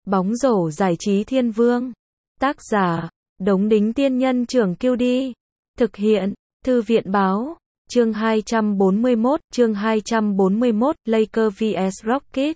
Bóng rổ giải trí thiên vương. Tác giả, Đống Đính Tiên Nhân Trưởng QD. Thực hiện, Thư viện Báo. Chương 241, Lakers vs Rockets.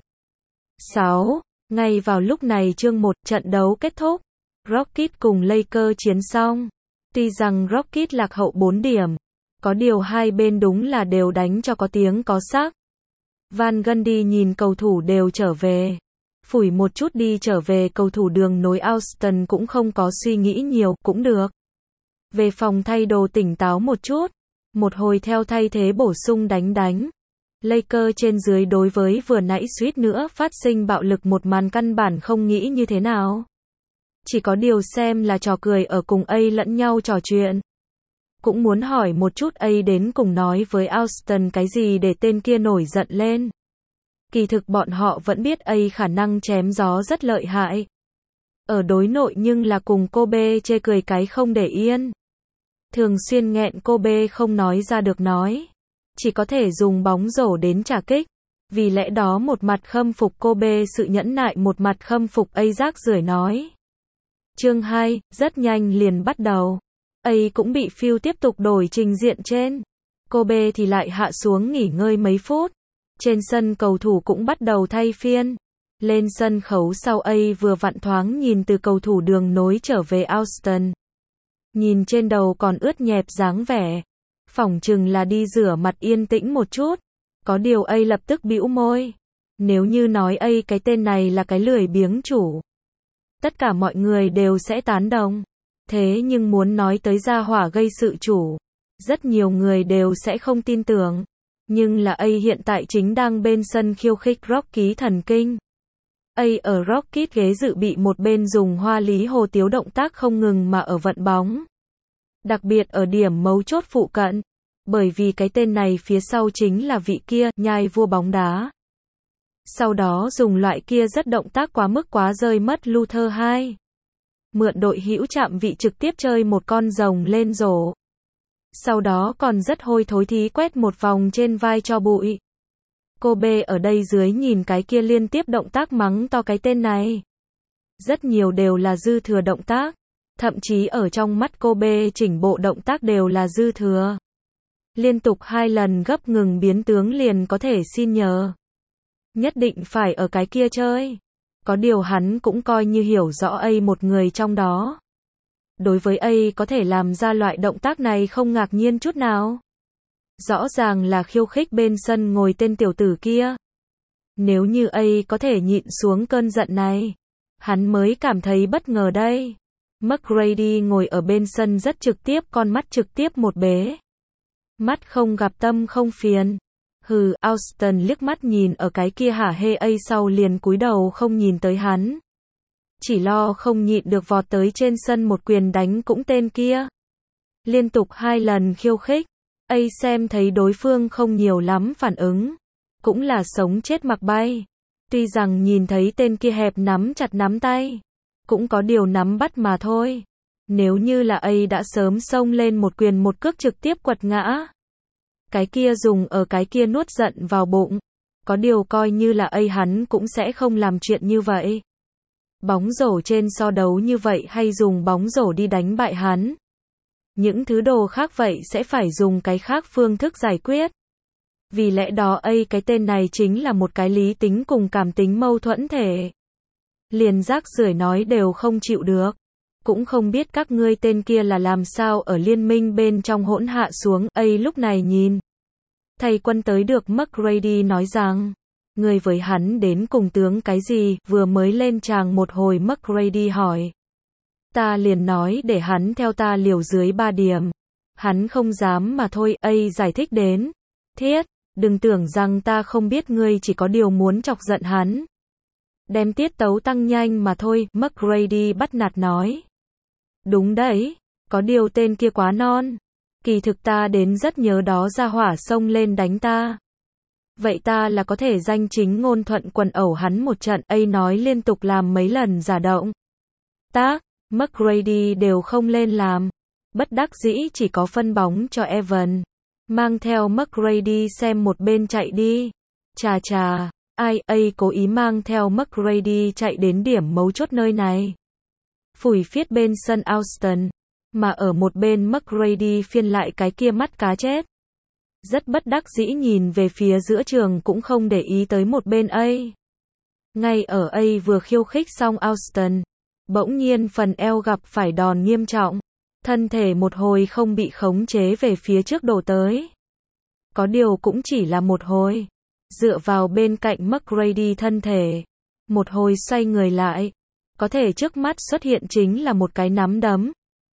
6. Ngay vào lúc này chương 1, trận đấu kết thúc. Rockets cùng Lakers chiến xong. Tuy rằng Rockets lạc hậu 4 điểm, có điều hai bên đúng là đều đánh cho có tiếng có sắc. Van Gundy nhìn cầu thủ đều trở về. Phủi một chút đi trở về cầu thủ đường nối Houston cũng không có suy nghĩ nhiều, cũng được. Về phòng thay đồ tỉnh táo một chút. Một hồi theo thay thế bổ sung đánh. Lakers trên dưới đối với vừa nãy suýt nữa phát sinh bạo lực một màn căn bản không nghĩ như thế nào. Chỉ có điều xem là trò cười ở cùng A lẫn nhau trò chuyện. Cũng muốn hỏi một chút A đến cùng nói với Houston cái gì để tên kia nổi giận lên. Kỳ thực bọn họ vẫn biết A khả năng chém gió rất lợi hại. Ở đối nội nhưng là cùng Kobe chê cười cái không để yên. Thường xuyên nghẹn Kobe không nói ra được nói. Chỉ có thể dùng bóng rổ đến trả kích. Vì lẽ đó một mặt khâm phục Kobe sự nhẫn nại, một mặt khâm phục A rác rưởi nói. Chương 2, rất nhanh liền bắt đầu. A cũng bị Phil tiếp tục đổi trình diện trên. Kobe thì lại hạ xuống nghỉ ngơi mấy phút. Trên sân cầu thủ cũng bắt đầu thay phiên. Lên sân khấu sau A vừa vặn thoáng nhìn từ cầu thủ đường nối trở về Houston. Nhìn trên đầu còn ướt nhẹp dáng vẻ. Phỏng chừng là đi rửa mặt yên tĩnh một chút. Có điều A lập tức bĩu môi. Nếu như nói A cái tên này là cái lười biếng chủ, tất cả mọi người đều sẽ tán đồng. Thế nhưng muốn nói tới gia hỏa gây sự chủ, rất nhiều người đều sẽ không tin tưởng. Nhưng là A hiện tại chính đang bên sân khiêu khích Rocky thần kinh. A ở Rockets ghế dự bị một bên dùng hoa lý hồ tiếu động tác không ngừng mà ở vận bóng. Đặc biệt ở điểm mấu chốt phụ cận. Bởi vì cái tên này phía sau chính là vị kia, nhai vua bóng đá. Sau đó dùng loại kia rất động tác quá mức quá rơi mất Luther 2. Mượn đội hữu chạm vị trực tiếp chơi một con rồng lên rổ. Sau đó còn rất hôi thối thí quét một vòng trên vai cho bụi. Kobe ở đây dưới nhìn cái kia liên tiếp động tác mắng to cái tên này. Rất nhiều đều là dư thừa động tác. Thậm chí ở trong mắt Kobe chỉnh bộ động tác đều là dư thừa. Liên tục 2 lần gấp ngừng biến tướng liền có thể xin nhờ. Nhất định phải ở cái kia chơi. Có điều hắn cũng coi như hiểu rõ A một người trong đó. Đối với A có thể làm ra loại động tác này không ngạc nhiên chút nào. Rõ ràng là khiêu khích bên sân ngồi tên tiểu tử kia. Nếu như A có thể nhịn xuống cơn giận này, hắn mới cảm thấy bất ngờ đây. McGrady ngồi ở bên sân rất trực tiếp, con mắt trực tiếp một bế. Mắt không gặp tâm không phiền. Houston liếc mắt nhìn ở cái kia hả hê A sau liền cúi đầu không nhìn tới hắn. Chỉ lo không nhịn được vọt tới trên sân một quyền đánh cũng tên kia. Liên tục 2 lần khiêu khích. A xem thấy đối phương không nhiều lắm phản ứng. Cũng là sống chết mặc bay. Tuy rằng nhìn thấy tên kia hẹp nắm chặt nắm tay. Cũng có điều nắm bắt mà thôi. Nếu như là A đã sớm xông lên một quyền một cước trực tiếp quật ngã. Cái kia dùng ở cái kia nuốt giận vào bụng. Có điều coi như là A hắn cũng sẽ không làm chuyện như vậy. Bóng rổ trên so đấu như vậy hay dùng bóng rổ đi đánh bại hắn. Những thứ đồ khác vậy sẽ phải dùng cái khác phương thức giải quyết. Vì lẽ đó A cái tên này chính là một cái lý tính cùng cảm tính mâu thuẫn thể. Liền rác rưởi nói đều không chịu được. Cũng không biết các ngươi tên kia là làm sao ở liên minh bên trong hỗn hạ xuống. A lúc này nhìn thầy quân tới được McGrady nói rằng, người với hắn đến cùng tướng cái gì, vừa mới lên tràng một hồi McGrady hỏi. Ta liền nói để hắn theo ta liều dưới 3 điểm. Hắn không dám mà thôi. A giải thích đến. Thiết, đừng tưởng rằng ta không biết ngươi chỉ có điều muốn chọc giận hắn. Đem tiết tấu tăng nhanh mà thôi, McGrady bắt nạt nói. Đúng đấy, có điều tên kia quá non. Kỳ thực ta đến rất nhớ đó ra hỏa xông lên đánh ta. Vậy ta là có thể danh chính ngôn thuận quần ẩu hắn một trận. A nói liên tục làm mấy lần giả động tác, McGrady đều không lên làm. Bất đắc dĩ chỉ có phân bóng cho Evan. Mang theo McGrady xem một bên chạy đi. Chà chà, IA cố ý mang theo McGrady chạy đến điểm mấu chốt nơi này. Phủi phiết bên sân Austin, mà ở một bên McGrady phiên lại cái kia mắt cá chết. Rất bất đắc dĩ nhìn về phía giữa trường cũng không để ý tới một bên A. Ngay ở A vừa khiêu khích xong Austin, bỗng nhiên phần eo gặp phải đòn nghiêm trọng, thân thể một hồi không bị khống chế về phía trước đổ tới. Có điều cũng chỉ là một hồi, dựa vào bên cạnh McGrady thân thể, một hồi xoay người lại, có thể trước mắt xuất hiện chính là một cái nắm đấm.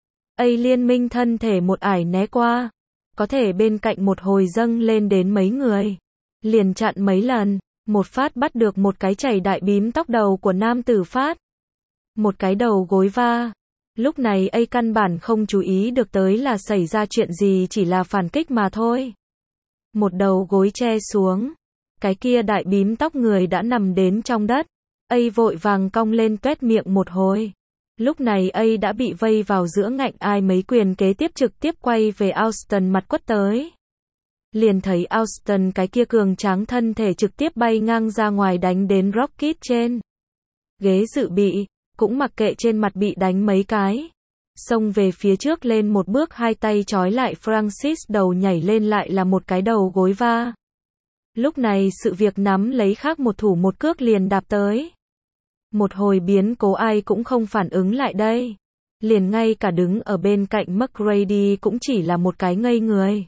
A liên minh thân thể một ải né qua, có thể bên cạnh một hồi dâng lên đến mấy người, liền chặn mấy lần, một phát bắt được một cái chảy đại bím tóc đầu của nam tử phát. Một cái đầu gối va. Lúc này A căn bản không chú ý được tới là xảy ra chuyện gì, chỉ là phản kích mà thôi. Một đầu gối che xuống, cái kia đại bím tóc người đã nằm đến trong đất. A vội vàng cong lên tuét miệng một hồi. Lúc này A đã bị vây vào giữa ngạnh ai mấy quyền kế tiếp trực tiếp quay về Austin mặt quất tới. Liền thấy Austin cái kia cường tráng thân thể trực tiếp bay ngang ra ngoài đánh đến Rocket trên ghế dự bị, cũng mặc kệ trên mặt bị đánh mấy cái. Xông về phía trước lên một bước, hai tay trói lại Francis, đầu nhảy lên lại là một cái đầu gối va. Lúc này sự việc nắm lấy khác một thủ một cước liền đạp tới. Một hồi biến cố ai cũng không phản ứng lại đây. Liền ngay cả đứng ở bên cạnh McGrady cũng chỉ là một cái ngây người.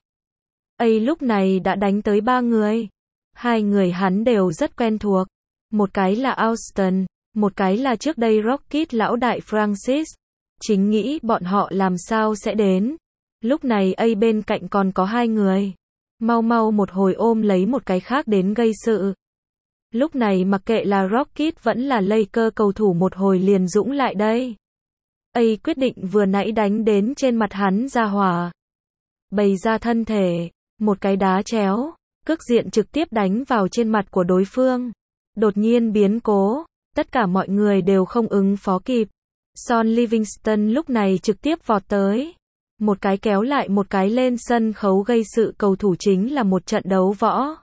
A lúc này đã đánh tới 3 người. Hai người hắn đều rất quen thuộc. Một cái là Austin, một cái là trước đây Rocket lão đại Francis. Chính nghĩ bọn họ làm sao sẽ đến. Lúc này A bên cạnh còn có 2 người. Mau mau một hồi ôm lấy một cái khác đến gây sự. Lúc này mặc kệ là Rocket vẫn là Lakers cầu thủ một hồi liền dũng lại đây. A quyết định vừa nãy đánh đến trên mặt hắn ra hỏa. Bày ra thân thể, một cái đá chéo, cước diện trực tiếp đánh vào trên mặt của đối phương. Đột nhiên biến cố, tất cả mọi người đều không ứng phó kịp. Son Livingston lúc này trực tiếp vọt tới. Một cái kéo lại một cái lên sân khấu gây sự cầu thủ, chính là một trận đấu võ.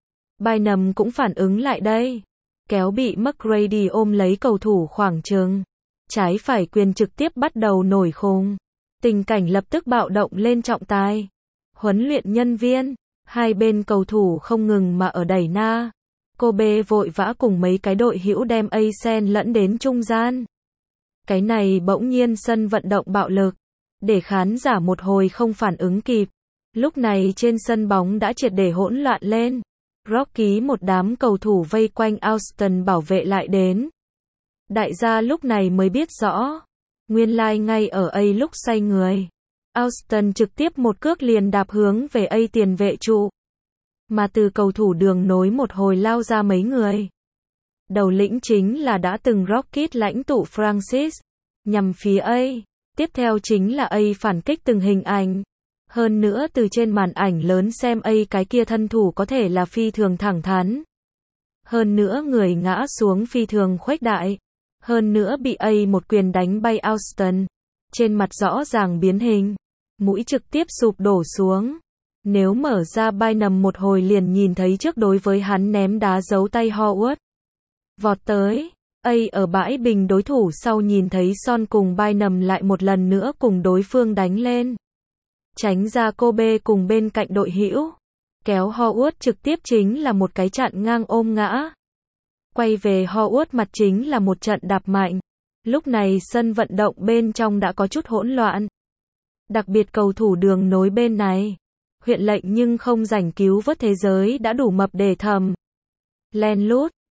Bynum cũng phản ứng lại đây. Kéo bị McGrady ôm lấy cầu thủ khoảng chừng. Trái phải quyền trực tiếp bắt đầu nổi khùng. Tình cảnh lập tức bạo động lên trọng tài. Huấn luyện nhân viên. Hai bên cầu thủ không ngừng mà ở đẩy na. Kobe vội vã cùng mấy cái đội hữu đem A xen lẫn đến trung gian. Cái này bỗng nhiên sân vận động bạo lực. Để khán giả một hồi không phản ứng kịp. Lúc này trên sân bóng đã triệt để hỗn loạn lên. Rocky một đám cầu thủ vây quanh Austin bảo vệ lại đến. Đại gia lúc này mới biết rõ. Nguyên lai ngay ở A lúc xoay người. Austin trực tiếp một cước liền đạp hướng về A tiền vệ trụ. Mà từ cầu thủ đường nối một hồi lao ra mấy người. Đầu lĩnh chính là đã từng Rocket lãnh tụ Francis. Nhằm phía A. Tiếp theo chính là A phản kích từng hình ảnh. Hơn nữa từ trên màn ảnh lớn xem A cái kia thân thủ có thể là phi thường thẳng thắn. Hơn nữa người ngã xuống phi thường khuếch đại. Hơn nữa bị A một quyền đánh bay Austin. Trên mặt rõ ràng biến hình. Mũi trực tiếp sụp đổ xuống. Nếu mở ra Bynum một hồi liền nhìn thấy trước đối với hắn ném đá giấu tay Howard. Vọt tới. A ở bãi bình đối thủ sau nhìn thấy Son cùng Bynum lại một lần nữa cùng đối phương đánh lên. Tránh ra Kobe cùng bên cạnh đội hữu. Kéo Howard trực tiếp chính là một cái chặn ngang ôm ngã. Quay về Howard mặt chính là một trận đạp mạnh. Lúc này sân vận động bên trong đã có chút hỗn loạn. Đặc biệt cầu thủ đường nối bên này. Huyện lệnh nhưng không rảnh cứu vớt thế giới đã đủ mập để thầm. Len lút.